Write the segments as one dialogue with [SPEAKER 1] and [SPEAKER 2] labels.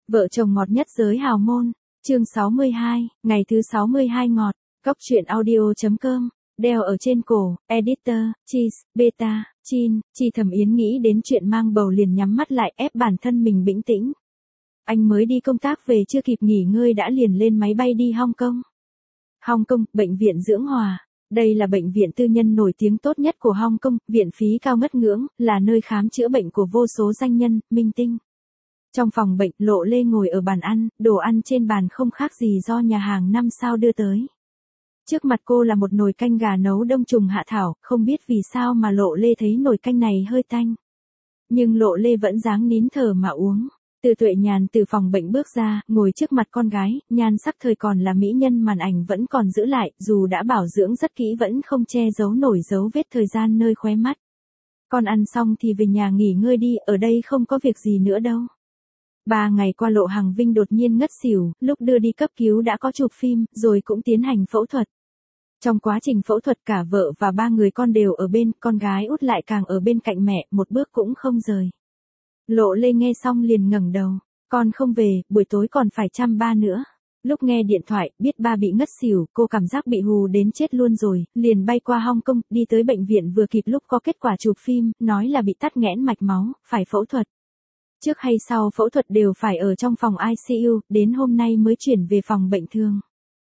[SPEAKER 1] Vợ chồng ngọt nhất giới hào môn, chương 62, ngày thứ 62 ngọt, góc truyện audio.com, đeo ở trên cổ, editor, cheese, beta, chin, Chi Thẩm Yến nghĩ đến chuyện mang bầu liền nhắm mắt lại ép bản thân mình bình tĩnh. Anh mới đi công tác về chưa kịp nghỉ ngơi đã liền lên máy bay đi Hong Kong. Hong Kong, bệnh viện Dưỡng Hòa. Đây là bệnh viện tư nhân nổi tiếng tốt nhất của Hong Kong, viện phí cao ngất ngưỡng, là nơi khám chữa bệnh của vô số danh nhân, minh tinh. Trong phòng bệnh, Lộ Lê ngồi ở bàn ăn, đồ ăn trên bàn không khác gì do nhà hàng 5 sao đưa tới. Trước mặt cô là một nồi canh gà nấu đông trùng hạ thảo, không biết vì sao mà Lộ Lê thấy nồi canh này hơi tanh. Nhưng Lộ Lê vẫn dáng nín thở mà uống. Từ Tuệ Nhàn từ phòng bệnh bước ra, ngồi trước mặt con gái, nhan sắc thời còn là mỹ nhân màn ảnh vẫn còn giữ lại, dù đã bảo dưỡng rất kỹ vẫn không che giấu nổi dấu vết thời gian nơi khóe mắt. Con ăn xong thì về nhà nghỉ ngơi đi, ở đây không có việc gì nữa đâu. 3 ngày qua Lộ Hằng Vinh đột nhiên ngất xỉu, lúc đưa đi cấp cứu đã có chụp phim, rồi cũng tiến hành phẫu thuật. Trong quá trình phẫu thuật cả vợ và 3 người con đều ở bên, con gái út lại càng ở bên cạnh mẹ, một bước cũng không rời. Lộ Lê nghe xong liền ngẩng đầu, con không về, buổi tối còn phải chăm ba nữa. Lúc nghe điện thoại, biết ba bị ngất xỉu, cô cảm giác bị hù đến chết luôn rồi, liền bay qua Hong Kong, đi tới bệnh viện vừa kịp lúc có kết quả chụp phim, nói là bị tắc nghẽn mạch máu, phải phẫu thuật. Trước hay sau phẫu thuật đều phải ở trong phòng ICU, đến hôm nay mới chuyển về phòng bệnh thường.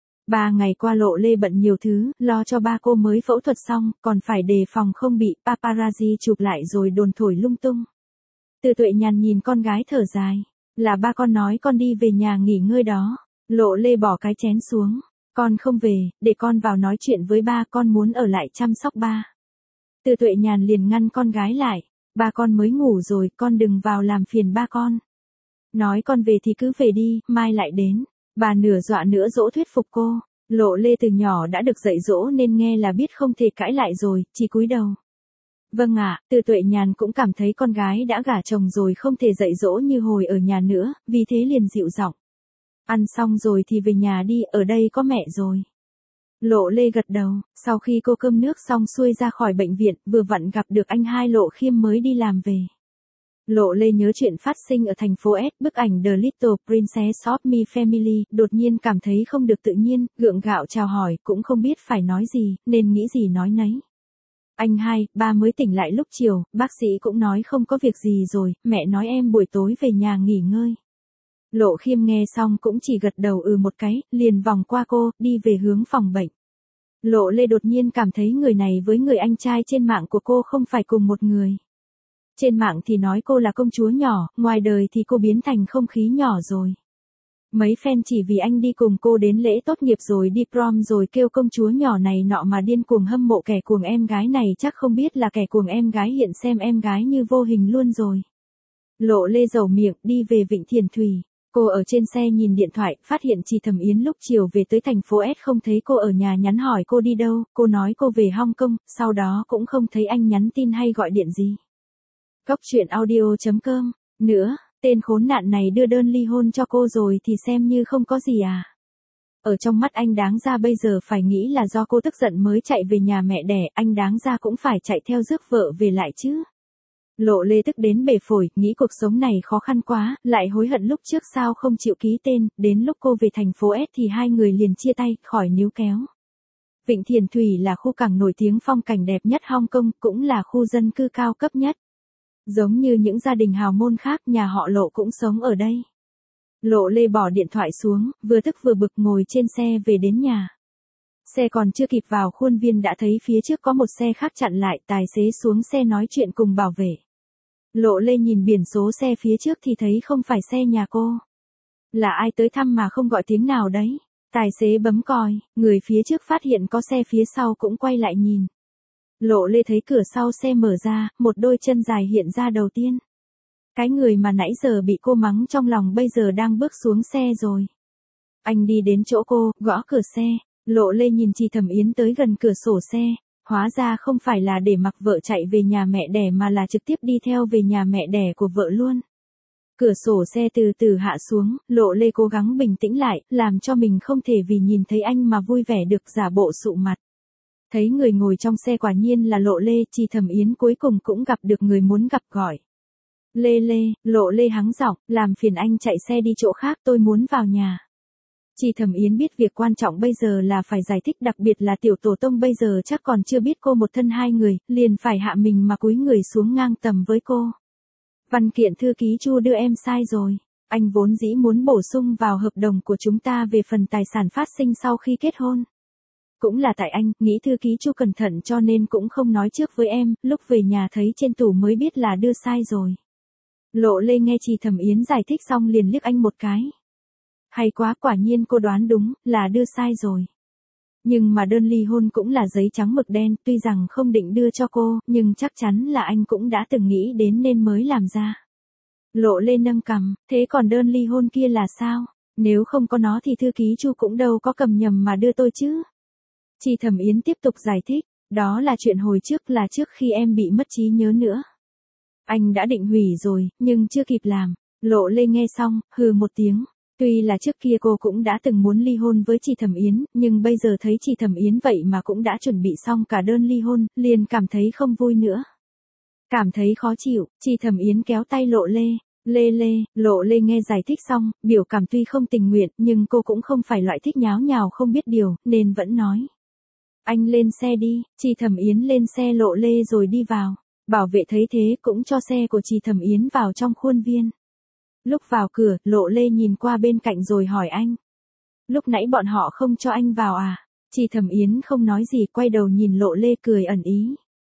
[SPEAKER 1] 3 ngày qua Lộ Lê bận nhiều thứ, lo cho ba cô mới phẫu thuật xong, còn phải đề phòng không bị paparazzi chụp lại rồi đồn thổi lung tung. Từ Tuệ Nhàn nhìn con gái thở dài, là ba con nói con đi về nhà nghỉ ngơi đó. Lộ Lê bỏ cái chén xuống, con không về, để con vào nói chuyện với ba, con muốn ở lại chăm sóc ba. Từ Tuệ Nhàn liền ngăn con gái lại, ba con mới ngủ rồi, con đừng vào làm phiền ba con. Nói con về thì cứ về đi, mai lại đến. Bà nửa dọa nửa dỗ thuyết phục cô. Lộ Lê từ nhỏ đã được dạy dỗ nên nghe là biết không thể cãi lại rồi, chỉ cúi đầu. Vâng ạ, Từ Tuệ Nhàn cũng cảm thấy con gái đã gả chồng rồi không thể dạy dỗ như hồi ở nhà nữa, vì thế liền dịu giọng. Ăn xong rồi thì về nhà đi, ở đây có mẹ rồi. Lộ Lê gật đầu, sau khi cô cơm nước xong xuôi ra khỏi bệnh viện, vừa vặn gặp được anh hai Lộ Khiêm mới đi làm về. Lộ Lê nhớ chuyện phát sinh ở thành phố S, bức ảnh The Little Princess of My Family, đột nhiên cảm thấy không được tự nhiên, gượng gạo chào hỏi, cũng không biết phải nói gì, nên nghĩ gì nói nấy. Anh hai, ba mới tỉnh lại lúc chiều, bác sĩ cũng nói không có việc gì rồi, mẹ nói em buổi tối về nhà nghỉ ngơi. Lộ Khiêm nghe xong cũng chỉ gật đầu một cái, liền vòng qua cô, đi về hướng phòng bệnh. Lộ Lê đột nhiên cảm thấy người này với người anh trai trên mạng của cô không phải cùng một người. Trên mạng thì nói cô là công chúa nhỏ, ngoài đời thì cô biến thành không khí nhỏ rồi. Mấy fan chỉ vì anh đi cùng cô đến lễ tốt nghiệp rồi đi prom rồi kêu công chúa nhỏ này nọ mà điên cuồng hâm mộ kẻ cuồng em gái này, chắc không biết là kẻ cuồng em gái hiện xem em gái như vô hình luôn rồi. Lộ Lê dầu miệng đi về Vịnh Thiền Thủy. Cô ở trên xe nhìn điện thoại, phát hiện Chi Thẩm Yến lúc chiều về tới thành phố S không thấy cô ở nhà, nhắn hỏi cô đi đâu, cô nói cô về Hong Kong, sau đó cũng không thấy anh nhắn tin hay gọi điện gì. Góc truyện audio.com, nữa, tên khốn nạn này đưa đơn ly hôn cho cô rồi thì xem như không có gì à. Ở trong mắt anh đáng ra bây giờ phải nghĩ là do cô tức giận mới chạy về nhà mẹ đẻ, anh đáng ra cũng phải chạy theo rước vợ về lại chứ. Lộ Lê tức đến bể phổi, nghĩ cuộc sống này khó khăn quá, lại hối hận lúc trước sao không chịu ký tên, đến lúc cô về thành phố S thì hai người liền chia tay, khỏi níu kéo. Vịnh Thiền Thủy là khu cảng nổi tiếng phong cảnh đẹp nhất Hong Kong, cũng là khu dân cư cao cấp nhất. Giống như những gia đình hào môn khác, nhà họ Lộ cũng sống ở đây. Lộ Lê bỏ điện thoại xuống, vừa tức vừa bực ngồi trên xe về đến nhà. Xe còn chưa kịp vào khuôn viên đã thấy phía trước có một xe khác chặn lại, tài xế xuống xe nói chuyện cùng bảo vệ. Lộ Lê nhìn biển số xe phía trước thì thấy không phải xe nhà cô. Là ai tới thăm mà không gọi tiếng nào đấy? Tài xế bấm còi, người phía trước phát hiện có xe phía sau cũng quay lại nhìn. Lộ Lê thấy cửa sau xe mở ra, một đôi chân dài hiện ra đầu tiên. Cái người mà nãy giờ bị cô mắng trong lòng bây giờ đang bước xuống xe rồi. Anh đi đến chỗ cô, gõ cửa xe. Lộ Lê nhìn Chi Thẩm Yến tới gần cửa sổ xe. Hóa ra không phải là để mặc vợ chạy về nhà mẹ đẻ mà là trực tiếp đi theo về nhà mẹ đẻ của vợ luôn. Cửa sổ xe từ từ hạ xuống, Lộ Lê cố gắng bình tĩnh lại, làm cho mình không thể vì nhìn thấy anh mà vui vẻ được, giả bộ sụ mặt. Thấy người ngồi trong xe quả nhiên là Lộ Lê, Chi Thẩm Yến cuối cùng cũng gặp được người muốn gặp gọi. Lộ Lê hắng giọng, làm phiền anh chạy xe đi chỗ khác, tôi muốn vào nhà. Chi Thẩm Yến biết việc quan trọng bây giờ là phải giải thích, đặc biệt là tiểu tổ tông bây giờ chắc còn chưa biết cô một thân hai người, liền phải hạ mình mà cúi người xuống ngang tầm với cô. Văn kiện thư ký Chu đưa em sai rồi. Anh vốn dĩ muốn bổ sung vào hợp đồng của chúng ta về phần tài sản phát sinh sau khi kết hôn. Cũng là tại anh nghĩ thư ký Chu cẩn thận cho nên cũng không nói trước với em, lúc về nhà thấy trên tủ mới biết là đưa sai rồi. Lộ Lê nghe Chi Thẩm Yến giải thích xong liền liếc anh một cái. Hay quá, quả nhiên cô đoán đúng, là đưa sai rồi. Nhưng mà đơn ly hôn cũng là giấy trắng mực đen, tuy rằng không định đưa cho cô, nhưng chắc chắn là anh cũng đã từng nghĩ đến nên mới làm ra. Lộ Lê nâng cằm, thế còn đơn ly hôn kia là sao? Nếu không có nó thì thư ký Chu cũng đâu có cầm nhầm mà đưa tôi chứ. Chi Thẩm Yến tiếp tục giải thích, đó là chuyện hồi trước, là trước khi em bị mất trí nhớ nữa. Anh đã định hủy rồi, nhưng chưa kịp làm. Lộ Lê nghe xong, hừ một tiếng. Tuy là trước kia cô cũng đã từng muốn ly hôn với Chi Thẩm Yến, nhưng bây giờ thấy Chi Thẩm Yến vậy mà cũng đã chuẩn bị xong cả đơn ly hôn, liền cảm thấy không vui nữa. Cảm thấy khó chịu, Chi Thẩm Yến kéo tay Lộ Lê. Lộ Lê nghe giải thích xong, biểu cảm tuy không tình nguyện, nhưng cô cũng không phải loại thích nháo nhào không biết điều, nên vẫn nói. Anh lên xe đi. Chi Thẩm Yến lên xe Lộ Lê rồi đi vào. Bảo vệ thấy thế cũng cho xe của Chi Thẩm Yến vào trong khuôn viên. Lúc vào cửa, Lộ Lê nhìn qua bên cạnh rồi hỏi anh. Lúc nãy bọn họ không cho anh vào à? Chi Thẩm Yến không nói gì, quay đầu nhìn Lộ Lê cười ẩn ý.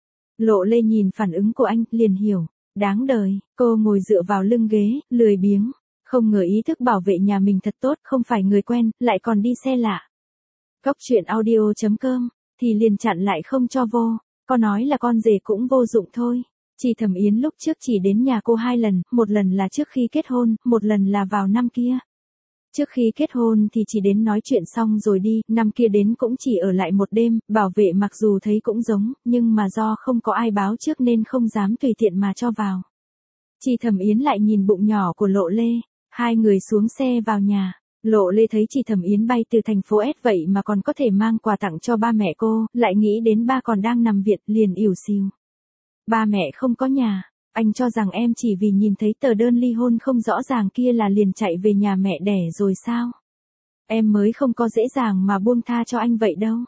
[SPEAKER 1] Lộ Lê nhìn phản ứng của anh, liền hiểu. Đáng đời, cô ngồi dựa vào lưng ghế, lười biếng. Không ngờ ý thức bảo vệ nhà mình thật tốt, không phải người quen, lại còn đi xe lạ. Cóc truyện audio.com, thì liền chặn lại không cho vô. Có nói là con rể cũng vô dụng thôi. Chi Thẩm Yến lúc trước chỉ đến nhà cô 2 lần, một lần là trước khi kết hôn, một lần là vào năm kia. Trước khi kết hôn thì chỉ đến nói chuyện xong rồi đi, năm kia đến cũng chỉ ở lại một đêm, bảo vệ mặc dù thấy cũng giống, nhưng mà do không có ai báo trước nên không dám tùy tiện mà cho vào. Chi Thẩm Yến lại nhìn bụng nhỏ của Lộ Lê, hai người xuống xe vào nhà. Lộ Lê thấy Chi Thẩm Yến bay từ thành phố S vậy mà còn có thể mang quà tặng cho ba mẹ cô, lại nghĩ đến ba còn đang nằm viện, liền ỉu xìu. Ba mẹ không có nhà, anh cho rằng em chỉ vì nhìn thấy tờ đơn ly hôn không rõ ràng kia là liền chạy về nhà mẹ đẻ rồi sao? Em mới không có dễ dàng mà buông tha cho anh vậy đâu.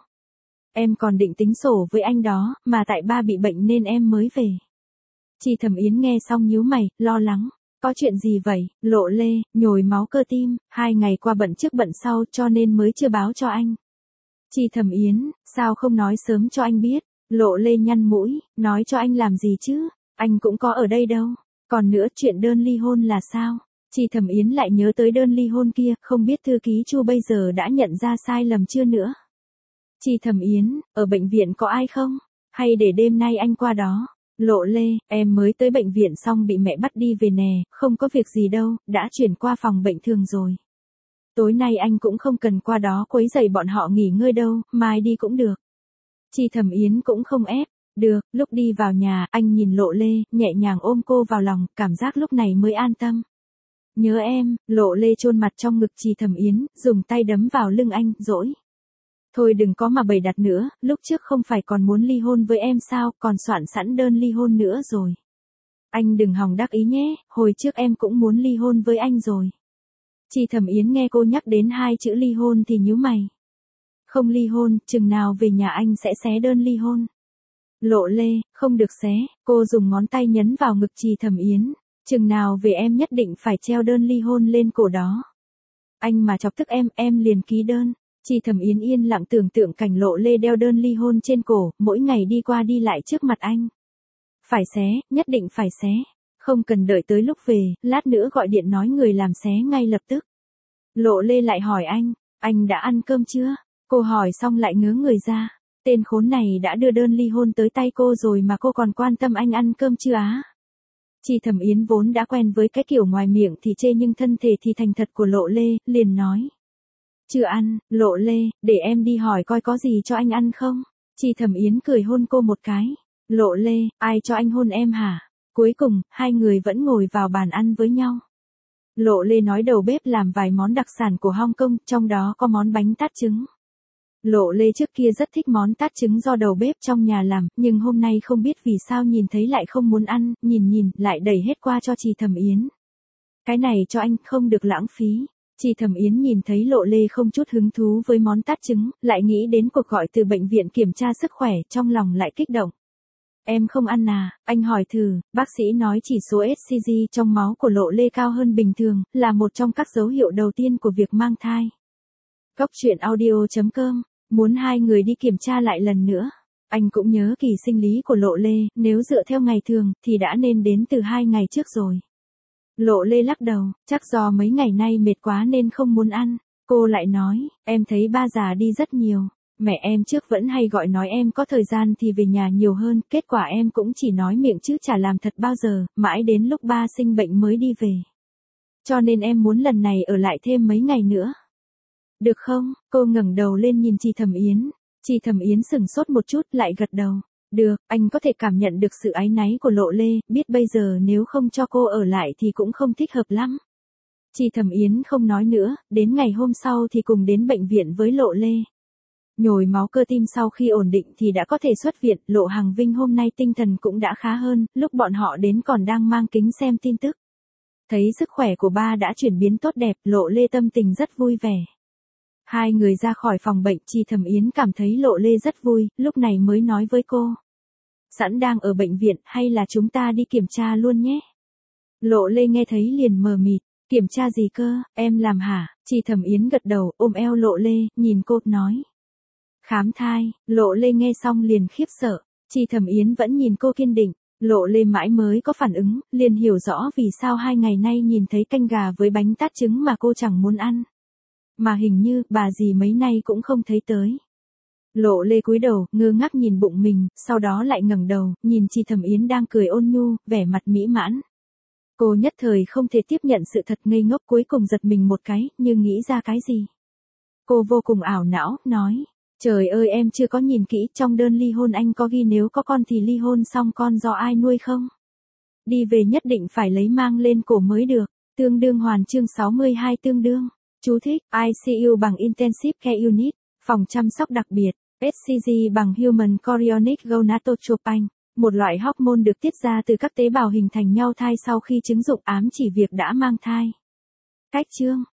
[SPEAKER 1] Em còn định tính sổ với anh đó, mà tại ba bị bệnh nên em mới về. Chi Thẩm Yến nghe xong nhíu mày, lo lắng. Có chuyện gì vậy? Lộ Lê, nhồi máu cơ tim, 2 ngày qua bận trước bận sau cho nên mới chưa báo cho anh. Chi Thẩm Yến, sao không nói sớm cho anh biết? Lộ Lê nhăn mũi, nói cho anh làm gì chứ? Anh cũng có ở đây đâu. Còn nữa, chuyện đơn ly hôn là sao? Chi Thẩm Yến lại nhớ tới đơn ly hôn kia, không biết thư ký Chu bây giờ đã nhận ra sai lầm chưa nữa. Chi Thẩm Yến, ở bệnh viện có ai không? Hay để đêm nay anh qua đó? Lộ Lê, em mới tới bệnh viện xong bị mẹ bắt đi về nè, không có việc gì đâu, đã chuyển qua phòng bệnh thường rồi. Tối nay anh cũng không cần qua đó quấy rầy bọn họ nghỉ ngơi đâu, mai đi cũng được. Chi Thẩm Yến cũng không ép. Được, lúc đi vào nhà, anh nhìn Lộ Lê, nhẹ nhàng ôm cô vào lòng, cảm giác lúc này mới an tâm. Nhớ em. Lộ Lê chôn mặt trong ngực Chi Thẩm Yến, dùng tay đấm vào lưng anh, dỗi. Thôi đừng có mà bày đặt nữa, lúc trước không phải còn muốn ly hôn với em sao, còn soạn sẵn đơn ly hôn nữa rồi. Anh đừng hòng đắc ý nhé, hồi trước em cũng muốn ly hôn với anh rồi. Chi Thẩm Yến nghe cô nhắc đến 2 chữ ly hôn thì nhíu mày. Không ly hôn, chừng nào về nhà anh sẽ xé đơn ly hôn. Lộ Lê, không được xé, cô dùng ngón tay nhấn vào ngực Chi Thẩm Yến. Chừng nào về em nhất định phải treo đơn ly hôn lên cổ đó. Anh mà chọc tức em liền ký đơn. Chi Thẩm Yến yên lặng tưởng tượng cảnh Lộ Lê đeo đơn ly hôn trên cổ, mỗi ngày đi qua đi lại trước mặt anh. Phải xé, nhất định phải xé. Không cần đợi tới lúc về, lát nữa gọi điện nói người làm xé ngay lập tức. Lộ Lê lại hỏi anh đã ăn cơm chưa? Cô hỏi xong lại ngớ người ra. Tên khốn này đã đưa đơn ly hôn tới tay cô rồi mà cô còn quan tâm anh ăn cơm chưa á? Chi Thẩm Yến vốn đã quen với cái kiểu ngoài miệng thì chê nhưng thân thể thì thành thật của Lộ Lê, liền nói. Chưa ăn. Lộ Lê, để em đi hỏi coi có gì cho anh ăn không? Chi Thẩm Yến cười hôn cô một cái. Lộ Lê, ai cho anh hôn em hả? Cuối cùng, hai người vẫn ngồi vào bàn ăn với nhau. Lộ Lê nói đầu bếp làm vài món đặc sản của Hong Kong, trong đó có món bánh tát trứng. Lộ Lê trước kia rất thích món tát trứng do đầu bếp trong nhà làm, nhưng hôm nay không biết vì sao nhìn thấy lại không muốn ăn, nhìn, lại đẩy hết qua cho chị Thẩm Yến. Cái này cho anh, không được lãng phí. Chị Thẩm Yến nhìn thấy Lộ Lê không chút hứng thú với món tát trứng, lại nghĩ đến cuộc gọi từ bệnh viện kiểm tra sức khỏe, trong lòng lại kích động. Em không ăn à, anh hỏi thử, bác sĩ nói chỉ số HCG trong máu của Lộ Lê cao hơn bình thường, là một trong các dấu hiệu đầu tiên của việc mang thai. Cốc truyện audio.com, muốn hai người đi kiểm tra lại lần nữa. Anh cũng nhớ kỳ sinh lý của Lộ Lê, nếu dựa theo ngày thường, thì đã nên đến từ 2 ngày trước rồi. Lộ Lê lắc đầu, chắc do mấy ngày nay mệt quá nên không muốn ăn. Cô lại nói, em thấy ba già đi rất nhiều. Mẹ em trước vẫn hay gọi nói em có thời gian thì về nhà nhiều hơn, kết quả em cũng chỉ nói miệng chứ chả làm thật bao giờ, mãi đến lúc ba sinh bệnh mới đi về. Cho nên em muốn lần này ở lại thêm mấy ngày nữa. Được không? Cô ngẩng đầu lên nhìn chị Thẩm Yến. Chị Thẩm Yến sững sốt một chút lại gật đầu. Được, anh có thể cảm nhận được sự áy náy của Lộ Lê, biết bây giờ nếu không cho cô ở lại thì cũng không thích hợp lắm. Chị Thẩm Yến không nói nữa, đến ngày hôm sau thì cùng đến bệnh viện với Lộ Lê. Nhồi máu cơ tim sau khi ổn định thì đã có thể xuất viện, Lộ Hằng Vinh hôm nay tinh thần cũng đã khá hơn, lúc bọn họ đến còn đang mang kính xem tin tức. Thấy sức khỏe của ba đã chuyển biến tốt đẹp, Lộ Lê tâm tình rất vui vẻ. Hai người ra khỏi phòng bệnh, chị Thẩm Yến cảm thấy Lộ Lê rất vui, lúc này mới nói với cô. Sẵn đang ở bệnh viện, hay là chúng ta đi kiểm tra luôn nhé? Lộ Lê nghe thấy liền mờ mịt, kiểm tra gì cơ, em làm hả? Chị Thẩm Yến gật đầu, ôm eo Lộ Lê, nhìn cô, nói. Khám thai, Lộ Lê nghe xong liền khiếp sợ, chị Thẩm Yến vẫn nhìn cô kiên định, Lộ Lê mãi mới có phản ứng, liền hiểu rõ vì sao 2 ngày nay nhìn thấy canh gà với bánh tát trứng mà cô chẳng muốn ăn. Mà hình như, bà dì mấy nay cũng không thấy tới. Lộ Lê cúi đầu, ngơ ngác nhìn bụng mình, sau đó lại ngẩng đầu, nhìn chị Thẩm Yến đang cười ôn nhu, vẻ mặt mỹ mãn. Cô nhất thời không thể tiếp nhận sự thật ngây ngốc, cuối cùng giật mình một cái, nhưng nghĩ ra cái gì. Cô vô cùng ảo não, nói. Trời ơi, em chưa có nhìn kỹ, trong đơn ly hôn anh có ghi nếu có con thì ly hôn xong con do ai nuôi không? Đi về nhất định phải lấy mang lên cổ mới được. Tương đương hoàn chương 62 tương đương. Chú thích, ICU bằng Intensive Care Unit, phòng chăm sóc đặc biệt, HCG bằng Human Chorionic Gonadotropin, một loại hormone được tiết ra từ các tế bào hình thành nhau thai sau khi trứng rụng, ám chỉ việc đã mang thai. Cách chương